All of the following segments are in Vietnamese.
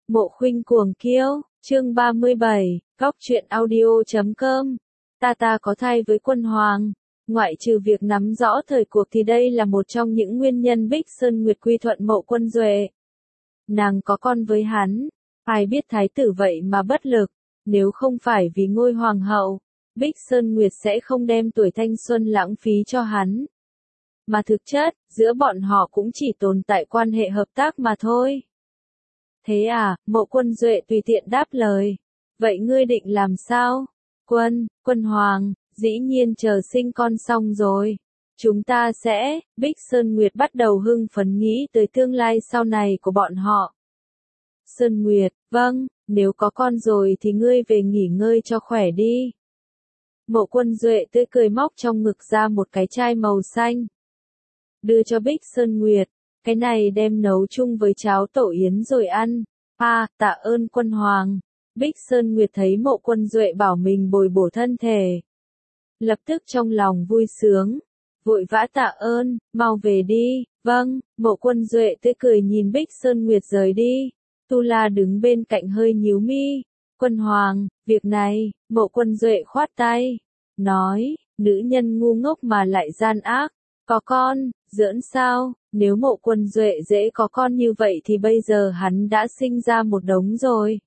Mộ Khuynh cuồng kiêu, chương 37, góc truyện audio.com. Ta có thai với quân hoàng. Ngoại trừ việc nắm rõ thời cuộc thì đây là một trong những nguyên nhân Bích Sơn Nguyệt quy thuận Mộ Quân Duệ. Nàng có con với hắn, ai biết thái tử vậy mà bất lực, nếu không phải vì ngôi hoàng hậu, Bích Sơn Nguyệt sẽ không đem tuổi thanh xuân lãng phí cho hắn. Mà thực chất, giữa bọn họ cũng chỉ tồn tại quan hệ hợp tác mà thôi. Thế à, Mộ Quân Duệ tùy tiện đáp lời. Vậy ngươi định làm sao? Quân hoàng, dĩ nhiên chờ sinh con xong rồi. Chúng ta sẽ, Bích Sơn Nguyệt bắt đầu hưng phấn nghĩ tới tương lai sau này của bọn họ. Sơn Nguyệt, vâng, nếu có con rồi thì ngươi về nghỉ ngơi cho khỏe đi. Mộ Quân Duệ tươi cười móc trong ngực ra một cái chai màu xanh. Đưa cho Bích Sơn Nguyệt, cái này đem nấu chung với cháo tổ yến rồi ăn. Tạ ơn quân hoàng. Bích Sơn Nguyệt thấy Mộ Quân Duệ bảo mình bồi bổ thân thể. Lập tức trong lòng vui sướng, vội vã tạ ơn, mau về đi. Vâng, Mộ Quân Duệ tươi cười nhìn Bích Sơn Nguyệt rời đi. Tu La đứng bên cạnh hơi nhíu mi. Quân hoàng, việc này, Mộ Quân Duệ khoát tay, nói, nữ nhân ngu ngốc mà lại gian ác, có con, giỡn sao, nếu Mộ Quân Duệ dễ có con như vậy thì bây giờ hắn đã sinh ra một đống rồi.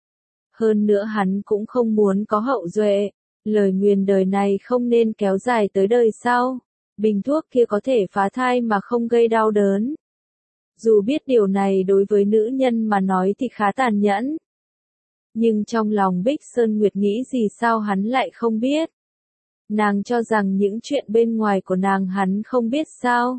Hơn nữa hắn cũng không muốn có hậu duệ, lời nguyền đời này không nên kéo dài tới đời sau, bình thuốc kia có thể phá thai mà không gây đau đớn. Dù biết điều này đối với nữ nhân mà nói thì khá tàn nhẫn. Nhưng trong lòng Bích Sơn Nguyệt nghĩ gì sao hắn lại không biết. Nàng cho rằng những chuyện bên ngoài của nàng hắn không biết sao.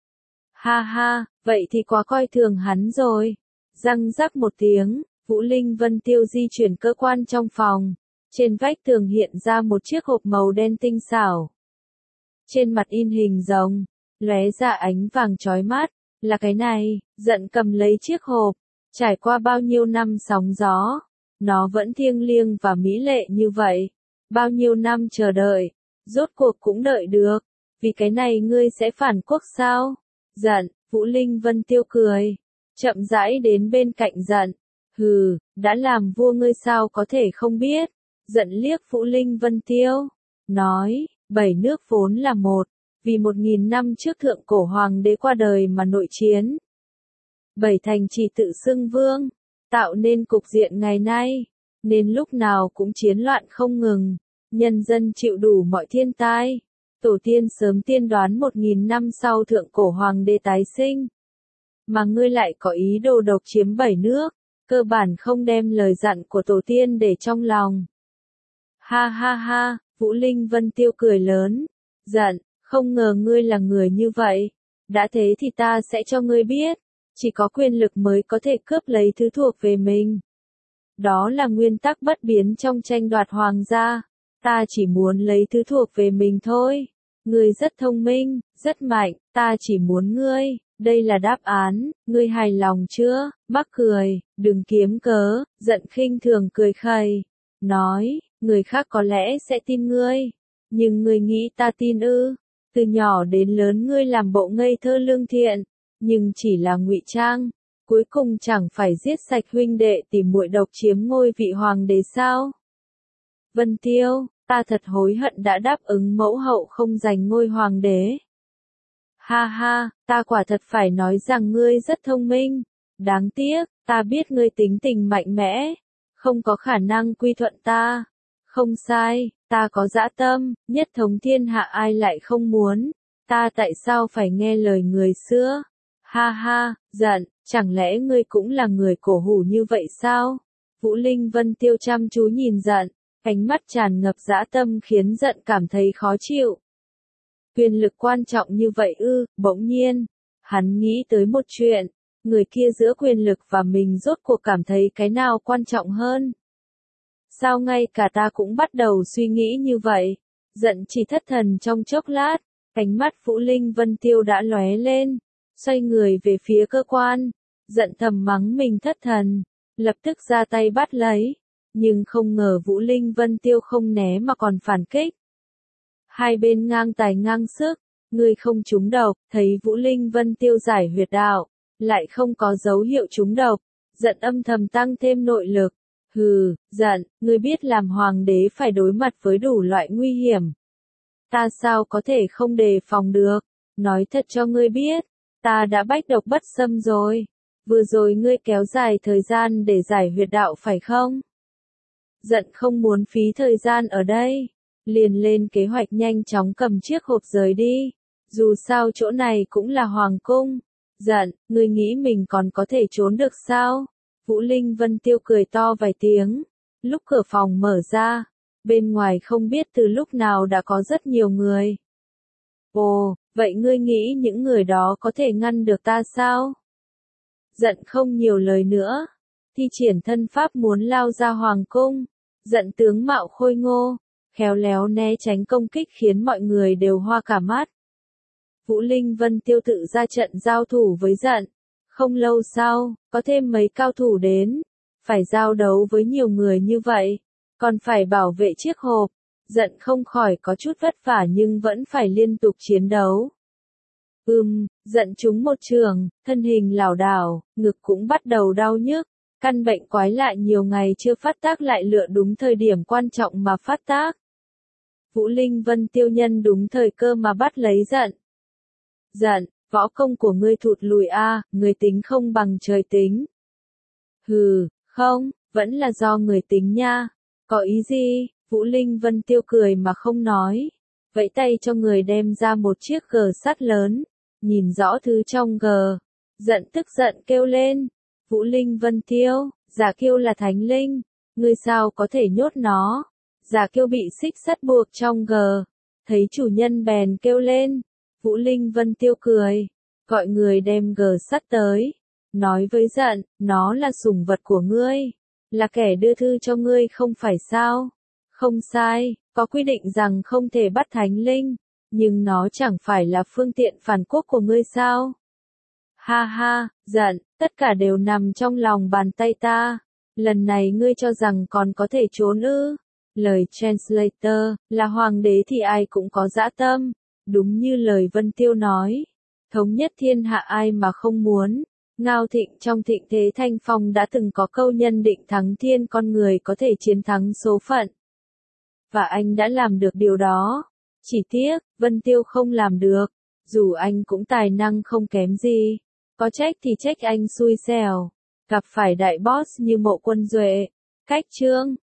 Ha ha, vậy thì quá coi thường hắn rồi. Răng rắc một tiếng, Vũ Linh Vân Tiêu di chuyển cơ quan trong phòng. Trên vách tường hiện ra một chiếc hộp màu đen tinh xảo. Trên mặt in hình rồng, lóe ra ánh vàng chói mắt. Là cái này, giận cầm lấy chiếc hộp. Trải qua bao nhiêu năm sóng gió, nó vẫn thiêng liêng và mỹ lệ như vậy. Bao nhiêu năm chờ đợi, rốt cuộc cũng đợi được. Vì cái này ngươi sẽ phản quốc sao? Giận, Vũ Linh Vân Tiêu cười. Chậm rãi đến bên cạnh giận. Hừ, đã làm vua ngươi sao có thể không biết. Giận liếc Vũ Linh Vân Tiêu. Nói, 7 nước vốn là một. Vì 1000 năm trước thượng cổ hoàng đế qua đời mà nội chiến. 7 thành chỉ tự xưng vương, tạo nên cục diện ngày nay, nên lúc nào cũng chiến loạn không ngừng, nhân dân chịu đủ mọi thiên tai. Tổ tiên sớm tiên đoán 1000 năm sau thượng cổ hoàng đế tái sinh. Mà ngươi lại có ý đồ độc chiếm 7 nước, cơ bản không đem lời dặn của tổ tiên để trong lòng. Ha ha ha, Vũ Linh Vân Tiêu cười lớn, giận. Không ngờ ngươi là người như vậy. Đã thế thì ta sẽ cho ngươi biết. Chỉ có quyền lực mới có thể cướp lấy thứ thuộc về mình. Đó là nguyên tắc bất biến trong tranh đoạt hoàng gia. Ta chỉ muốn lấy thứ thuộc về mình thôi. Ngươi rất thông minh, rất mạnh, ta chỉ muốn ngươi. Đây là đáp án, ngươi hài lòng chưa? Mắc cười, đừng kiếm cớ, giận khinh thường cười khẩy. Nói, người khác có lẽ sẽ tin ngươi. Nhưng ngươi nghĩ ta tin ư? Từ nhỏ đến lớn ngươi làm bộ ngây thơ lương thiện, nhưng chỉ là ngụy trang, cuối cùng chẳng phải giết sạch huynh đệ tìm muội độc chiếm ngôi vị hoàng đế sao? Vân Tiêu, ta thật hối hận đã đáp ứng mẫu hậu không giành ngôi hoàng đế. Ha ha, ta quả thật phải nói rằng ngươi rất thông minh, đáng tiếc, ta biết ngươi tính tình mạnh mẽ, không có khả năng quy thuận ta. Không sai, ta có dã tâm, nhất thống thiên hạ ai lại không muốn, ta tại sao phải nghe lời người xưa? Ha ha, giận, chẳng lẽ ngươi cũng là người cổ hủ như vậy sao? Vũ Linh Vân Tiêu chăm chú nhìn giận, ánh mắt tràn ngập dã tâm khiến giận cảm thấy khó chịu. Quyền lực quan trọng như vậy ư? Bỗng nhiên, hắn nghĩ tới một chuyện, người kia giữa quyền lực và mình rốt cuộc cảm thấy cái nào quan trọng hơn? Sao ngay cả ta cũng bắt đầu suy nghĩ như vậy? Giận chỉ thất thần trong chốc lát, ánh mắt Vũ Linh Vân Tiêu đã lóe lên, xoay người về phía cơ quan, giận thầm mắng mình thất thần, lập tức ra tay bắt lấy, nhưng không ngờ Vũ Linh Vân Tiêu không né mà còn phản kích. Hai bên ngang tài ngang sức, người không trúng độc, thấy Vũ Linh Vân Tiêu giải huyệt đạo, lại không có dấu hiệu trúng độc, Giận âm thầm tăng thêm nội lực. Hừ, Giận, ngươi biết làm hoàng đế phải đối mặt với đủ loại nguy hiểm. Ta sao có thể không đề phòng được? Nói thật cho ngươi biết, ta đã bách độc bất xâm rồi. Vừa rồi ngươi kéo dài thời gian để giải huyệt đạo phải không? Giận không muốn phí thời gian ở đây. Liền lên kế hoạch nhanh chóng cầm chiếc hộp rời đi. Dù sao chỗ này cũng là hoàng cung. Giận, ngươi nghĩ mình còn có thể trốn được sao? Vũ Linh Vân Tiêu cười to vài tiếng. Lúc cửa phòng mở ra, bên ngoài không biết từ lúc nào đã có rất nhiều người. Ồ, vậy ngươi nghĩ những người đó có thể ngăn được ta sao? Giận không nhiều lời nữa. Thi triển thân pháp muốn lao ra hoàng cung. Giận tướng mạo khôi ngô, khéo léo né tránh công kích khiến mọi người đều hoa cả mắt. Vũ Linh Vân Tiêu tự ra trận giao thủ với Giận. Không lâu sau, có thêm mấy cao thủ đến. Phải giao đấu với nhiều người như vậy, còn phải bảo vệ chiếc hộp. Giận không khỏi có chút vất vả nhưng vẫn phải liên tục chiến đấu. Giận trúng một trường, thân hình lảo đảo, ngực cũng bắt đầu đau nhức. Căn bệnh quái lạ nhiều ngày chưa phát tác lại lựa đúng thời điểm quan trọng mà phát tác. Vũ Linh Vân Tiêu nhân đúng thời cơ mà bắt lấy Giận. Giận, võ công của ngươi thụt lùi a, người tính không bằng trời tính. Hừ, không, vẫn là do người tính nha. Có ý gì? Vũ Linh Vân Tiêu cười mà không nói. Vẫy tay cho người đem ra một chiếc gờ sắt lớn. Nhìn rõ thứ trong gờ. Giận tức giận kêu lên. Vũ Linh Vân Tiêu, Giả Kiêu là thánh linh. Ngươi sao có thể nhốt nó? Giả Kiêu bị xích sắt buộc trong gờ. Thấy chủ nhân bèn kêu lên. Vũ Linh Vân Tiêu cười. Gọi người đem gờ sắt tới. Nói với Giận, nó là sủng vật của ngươi. Là kẻ đưa thư cho ngươi không phải sao? Không sai, có quy định rằng không thể bắt thánh linh. Nhưng nó chẳng phải là phương tiện phản quốc của ngươi sao? Ha ha, Giận, tất cả đều nằm trong lòng bàn tay ta. Lần này ngươi cho rằng còn có thể trốn ư? Lời translator, là hoàng đế thì ai cũng có dã tâm. Đúng như lời Vân Tiêu nói. Thống nhất thiên hạ ai mà không muốn. Ngao Thịnh trong Thịnh Thế Thanh Phong đã từng có câu nhân định thắng thiên, con người có thể chiến thắng số phận. Và anh đã làm được điều đó. Chỉ tiếc, Vân Tiêu không làm được. Dù anh cũng tài năng không kém gì. Có trách thì trách anh xui xẻo. Gặp phải đại boss như Mộ Quân Duệ. Cách chương